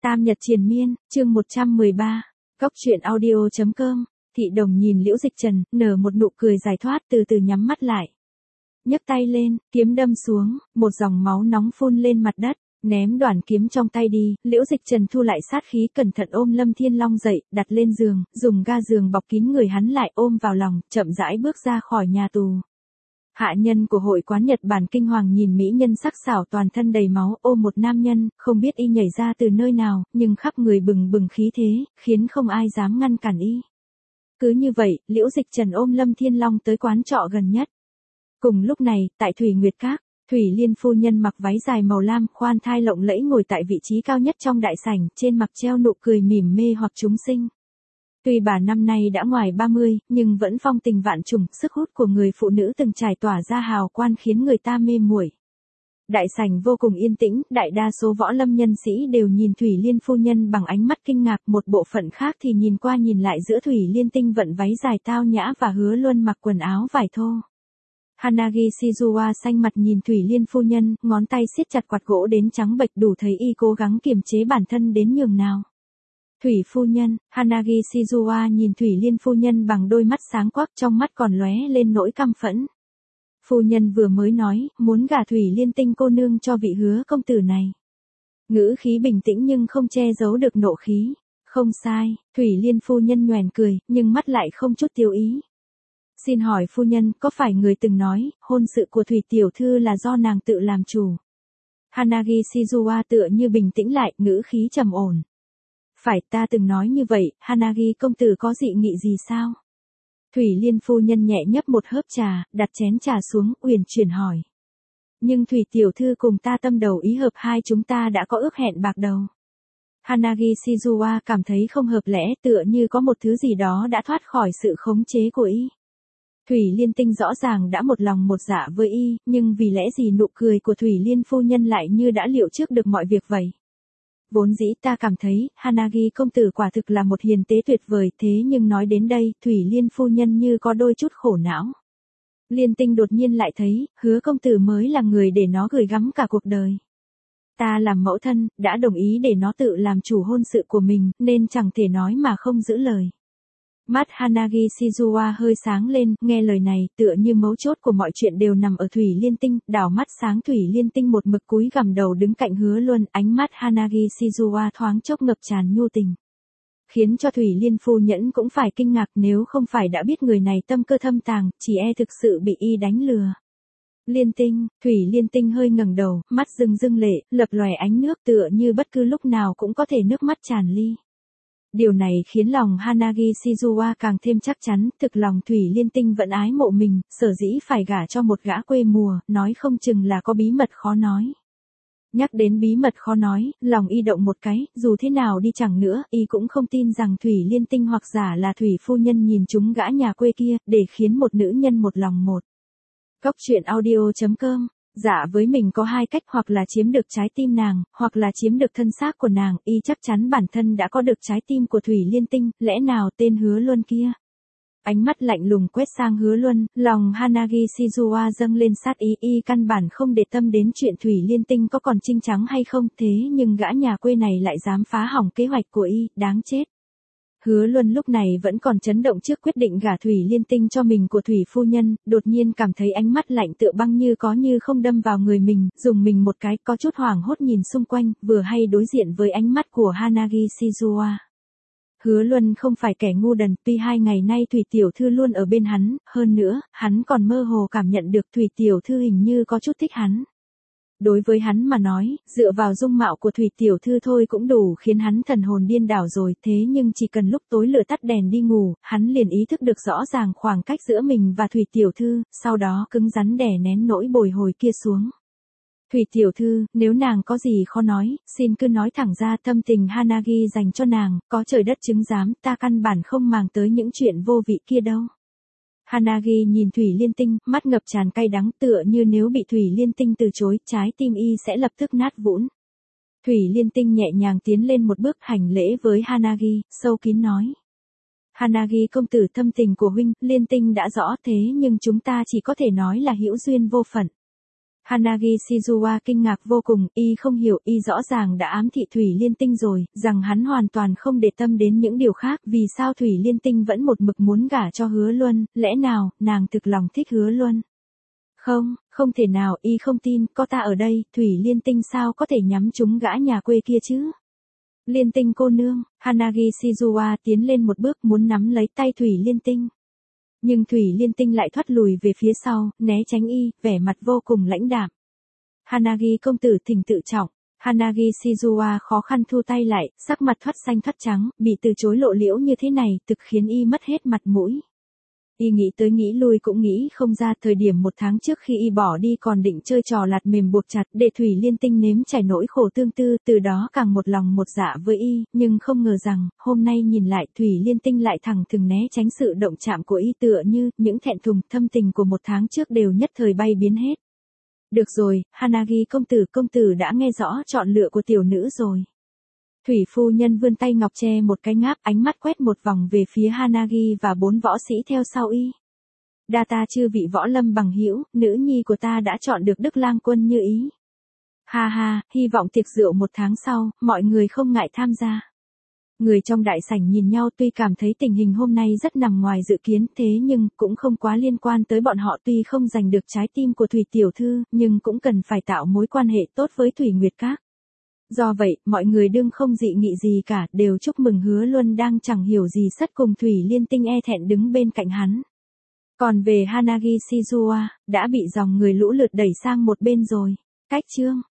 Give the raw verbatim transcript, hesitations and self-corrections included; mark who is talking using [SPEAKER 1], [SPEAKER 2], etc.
[SPEAKER 1] Tam Nhật Triền Miên, chương một trăm mười ba, Cốc truyện audio chấm com. Thị Đồng nhìn Liễu Dịch Trần, nở một nụ cười giải thoát, từ từ nhắm mắt lại. Nhấc tay lên, kiếm đâm xuống, một dòng máu nóng phun lên mặt đất, ném đoạn kiếm trong tay đi. Liễu Dịch Trần thu lại sát khí, cẩn thận ôm Lâm Thiên Long dậy, đặt lên giường, dùng ga giường bọc kín người hắn lại, ôm vào lòng, chậm rãi bước ra khỏi nhà tù. Hạ nhân của hội quán Nhật Bản kinh hoàng nhìn mỹ nhân sắc sảo toàn thân đầy máu ôm một nam nhân, không biết y nhảy ra từ nơi nào, nhưng khắp người bừng bừng khí thế, khiến không ai dám ngăn cản y. Cứ như vậy, Liễu Dịch Trần ôm Lâm Thiên Long tới quán trọ gần nhất. Cùng lúc này, tại Thủy Nguyệt Các, Thủy Liên phu nhân mặc váy dài màu lam, khoan thai lộng lẫy ngồi tại vị trí cao nhất trong đại sảnh, trên mặt treo nụ cười mỉm mê hoặc chúng sinh. Tuy bà năm nay đã ngoài ba mươi, nhưng vẫn phong tình vạn trùng, sức hút của người phụ nữ từng trải tỏa ra hào quang khiến người ta mê muội. Đại sảnh vô cùng yên tĩnh, đại đa số võ lâm nhân sĩ đều nhìn Thủy Liên phu nhân bằng ánh mắt kinh ngạc, một bộ phận khác thì nhìn qua nhìn lại giữa Thủy Liên tinh vận váy dài tao nhã và Hứa Luân mặc quần áo vải thô. Hanagi Shizuoka xanh mặt nhìn Thủy Liên phu nhân, ngón tay siết chặt quạt gỗ đến trắng bệch, đủ thấy y cố gắng kiềm chế bản thân đến nhường nào. Thủy phu nhân, Hanagi Shizuoka nhìn Thủy Liên phu nhân bằng đôi mắt sáng quắc, trong mắt còn lóe lên nỗi căm phẫn. Phu nhân vừa mới nói, muốn gả Thủy Liên tinh cô nương cho vị Hứa công tử này. Ngữ khí bình tĩnh nhưng không che giấu được nộ khí. Không sai, Thủy Liên phu nhân nhoẻn cười, nhưng mắt lại không chút tiêu ý. Xin hỏi phu nhân, có phải người từng nói, hôn sự của Thủy tiểu thư là do nàng tự làm chủ? Hanagi Shizuoka tựa như bình tĩnh lại, ngữ khí trầm ổn. Phải, ta từng nói như vậy. Hanagi công tử có dị nghị gì sao? Thủy Liên phu nhân nhẹ nhấp một hớp trà, đặt chén trà xuống, uyển chuyển hỏi. Nhưng Thủy tiểu thư cùng ta tâm đầu ý hợp, hai chúng ta đã có ước hẹn bạc đầu. Hanagi Shizuoka cảm thấy không hợp lẽ, tựa như có một thứ gì đó đã thoát khỏi sự khống chế của y. Thủy Liên tinh rõ ràng đã một lòng một dạ với y, nhưng vì lẽ gì nụ cười của Thủy Liên phu nhân lại như đã liệu trước được mọi việc vậy? Vốn dĩ ta cảm thấy, Hanagi công tử quả thực là một hiền tế tuyệt vời, thế nhưng nói đến đây, Thủy Liên phu nhân như có đôi chút khổ não. Liên tinh đột nhiên lại thấy, Hứa công tử mới là người để nó gửi gắm cả cuộc đời. Ta làm mẫu thân, đã đồng ý để nó tự làm chủ hôn sự của mình, nên chẳng thể nói mà không giữ lời. Mắt Hanagi Shizuoka hơi sáng lên, nghe lời này, tựa như mấu chốt của mọi chuyện đều nằm ở Thủy Liên tinh, đảo mắt sáng Thủy Liên tinh một mực cúi gằm đầu đứng cạnh Hứa Luân, ánh mắt Hanagi Shizuoka thoáng chốc ngập tràn nhu tình. Khiến cho Thủy Liên phu nhẫn cũng phải kinh ngạc, nếu không phải đã biết người này tâm cơ thâm tàng, chỉ e thực sự bị y đánh lừa. Liên tinh, Thủy Liên tinh hơi ngẩng đầu, mắt rưng rưng lệ, lập lòe ánh nước, tựa như bất cứ lúc nào cũng có thể nước mắt tràn ly. Điều này khiến lòng Hanagi Shizuoka càng thêm chắc chắn, thực lòng Thủy Liên tinh vẫn ái mộ mình, sở dĩ phải gả cho một gã quê mùa, nói không chừng là có bí mật khó nói. Nhắc đến bí mật khó nói, lòng y động một cái, dù thế nào đi chẳng nữa, y cũng không tin rằng Thủy Liên tinh hoặc giả là Thủy phu nhân nhìn chúng gã nhà quê kia, để khiến một nữ nhân một lòng một. Cốc truyện audio chấm com. Dạ với mình có hai cách, hoặc là chiếm được trái tim nàng, hoặc là chiếm được thân xác của nàng, y chắc chắn bản thân đã có được trái tim của Thủy Liên tinh, lẽ nào tên Hứa Luân kia. Ánh mắt lạnh lùng quét sang Hứa Luân, lòng Hanagi Shizuoka dâng lên sát ý, y căn bản không để tâm đến chuyện Thủy Liên tinh có còn trinh trắng hay không, thế nhưng gã nhà quê này lại dám phá hỏng kế hoạch của y, đáng chết. Hứa Luân lúc này vẫn còn chấn động trước quyết định gả Thủy Liên tinh cho mình của Thủy phu nhân, đột nhiên cảm thấy ánh mắt lạnh tựa băng như có như không đâm vào người mình, dùng mình một cái, có chút hoảng hốt nhìn xung quanh, vừa hay đối diện với ánh mắt của Hanagi Shizuoka. Hứa Luân không phải kẻ ngu đần, tuy hai ngày nay Thủy tiểu thư luôn ở bên hắn, hơn nữa, hắn còn mơ hồ cảm nhận được Thủy tiểu thư hình như có chút thích hắn. Đối với hắn mà nói, dựa vào dung mạo của Thủy tiểu thư thôi cũng đủ khiến hắn thần hồn điên đảo rồi, thế nhưng chỉ cần lúc tối lửa tắt đèn đi ngủ, hắn liền ý thức được rõ ràng khoảng cách giữa mình và Thủy tiểu thư, sau đó cứng rắn đè nén nỗi bồi hồi kia xuống. Thủy tiểu thư, nếu nàng có gì khó nói, xin cứ nói thẳng ra, thâm tình Hanagi dành cho nàng, có trời đất chứng giám, ta căn bản không màng tới những chuyện vô vị kia đâu. Hanagi nhìn Thủy Liên tinh, mắt ngập tràn cay đắng, tựa như nếu bị Thủy Liên tinh từ chối, trái tim y sẽ lập tức nát vụn. Thủy Liên tinh nhẹ nhàng tiến lên một bước hành lễ với Hanagi, sâu kín nói. Hanagi công tử, thâm tình của huynh, Liên tinh đã rõ, thế nhưng chúng ta chỉ có thể nói là hữu duyên vô phận. Hanagi Shizuoka kinh ngạc vô cùng, y không hiểu, y rõ ràng đã ám thị Thủy Liên Tinh rồi, rằng hắn hoàn toàn không để tâm đến những điều khác, vì sao Thủy Liên Tinh vẫn một mực muốn gả cho Hứa Luân, lẽ nào, nàng thực lòng thích Hứa Luân? Không, không thể nào, y không tin, có ta ở đây, Thủy Liên Tinh sao có thể nhắm trúng gã nhà quê kia chứ? Liên Tinh cô nương, Hanagi Shizuoka tiến lên một bước muốn nắm lấy tay Thủy Liên Tinh. Nhưng Thủy Liên Tinh lại thoát lùi về phía sau, né tránh y, vẻ mặt vô cùng lãnh đạm. Hanagi công tử thỉnh tự trọng. Hanagi Shizuoka khó khăn thu tay lại, sắc mặt thoát xanh thoát trắng, bị từ chối lộ liễu như thế này, thực khiến y mất hết mặt mũi. Y nghĩ tới nghĩ lui cũng nghĩ không ra, thời điểm một tháng trước khi y bỏ đi còn định chơi trò lạt mềm buộc chặt để Thủy Liên Tinh nếm trải nỗi khổ tương tư, từ đó càng một lòng một dạ với y, nhưng không ngờ rằng, hôm nay nhìn lại Thủy Liên Tinh lại thẳng thừng né tránh sự động chạm của y, tựa như những thẹn thùng thâm tình của một tháng trước đều nhất thời bay biến hết. Được rồi, Hanagi công tử, công tử đã nghe rõ chọn lựa của tiểu nữ rồi. Thủy phu nhân vươn tay ngọc che một cái ngáp, ánh mắt quét một vòng về phía Hanagi và bốn võ sĩ theo sau y. Đa ta chư vị võ lâm bằng hữu, nữ nhi của ta đã chọn được Đức Lang Quân như ý. Ha ha, hy vọng tiệc rượu một tháng sau, mọi người không ngại tham gia. Người trong đại sảnh nhìn nhau, tuy cảm thấy tình hình hôm nay rất nằm ngoài dự kiến, thế nhưng cũng không quá liên quan tới bọn họ, tuy không giành được trái tim của Thủy tiểu thư, nhưng cũng cần phải tạo mối quan hệ tốt với Thủy Nguyệt Các. Do vậy, mọi người đương không dị nghị gì cả, đều chúc mừng Hứa Luân đang chẳng hiểu gì sất cùng Thủy Liên Tinh e thẹn đứng bên cạnh hắn. Còn về Hanagi Shizuoka, đã bị dòng người lũ lượt đẩy sang một bên rồi. Cách chương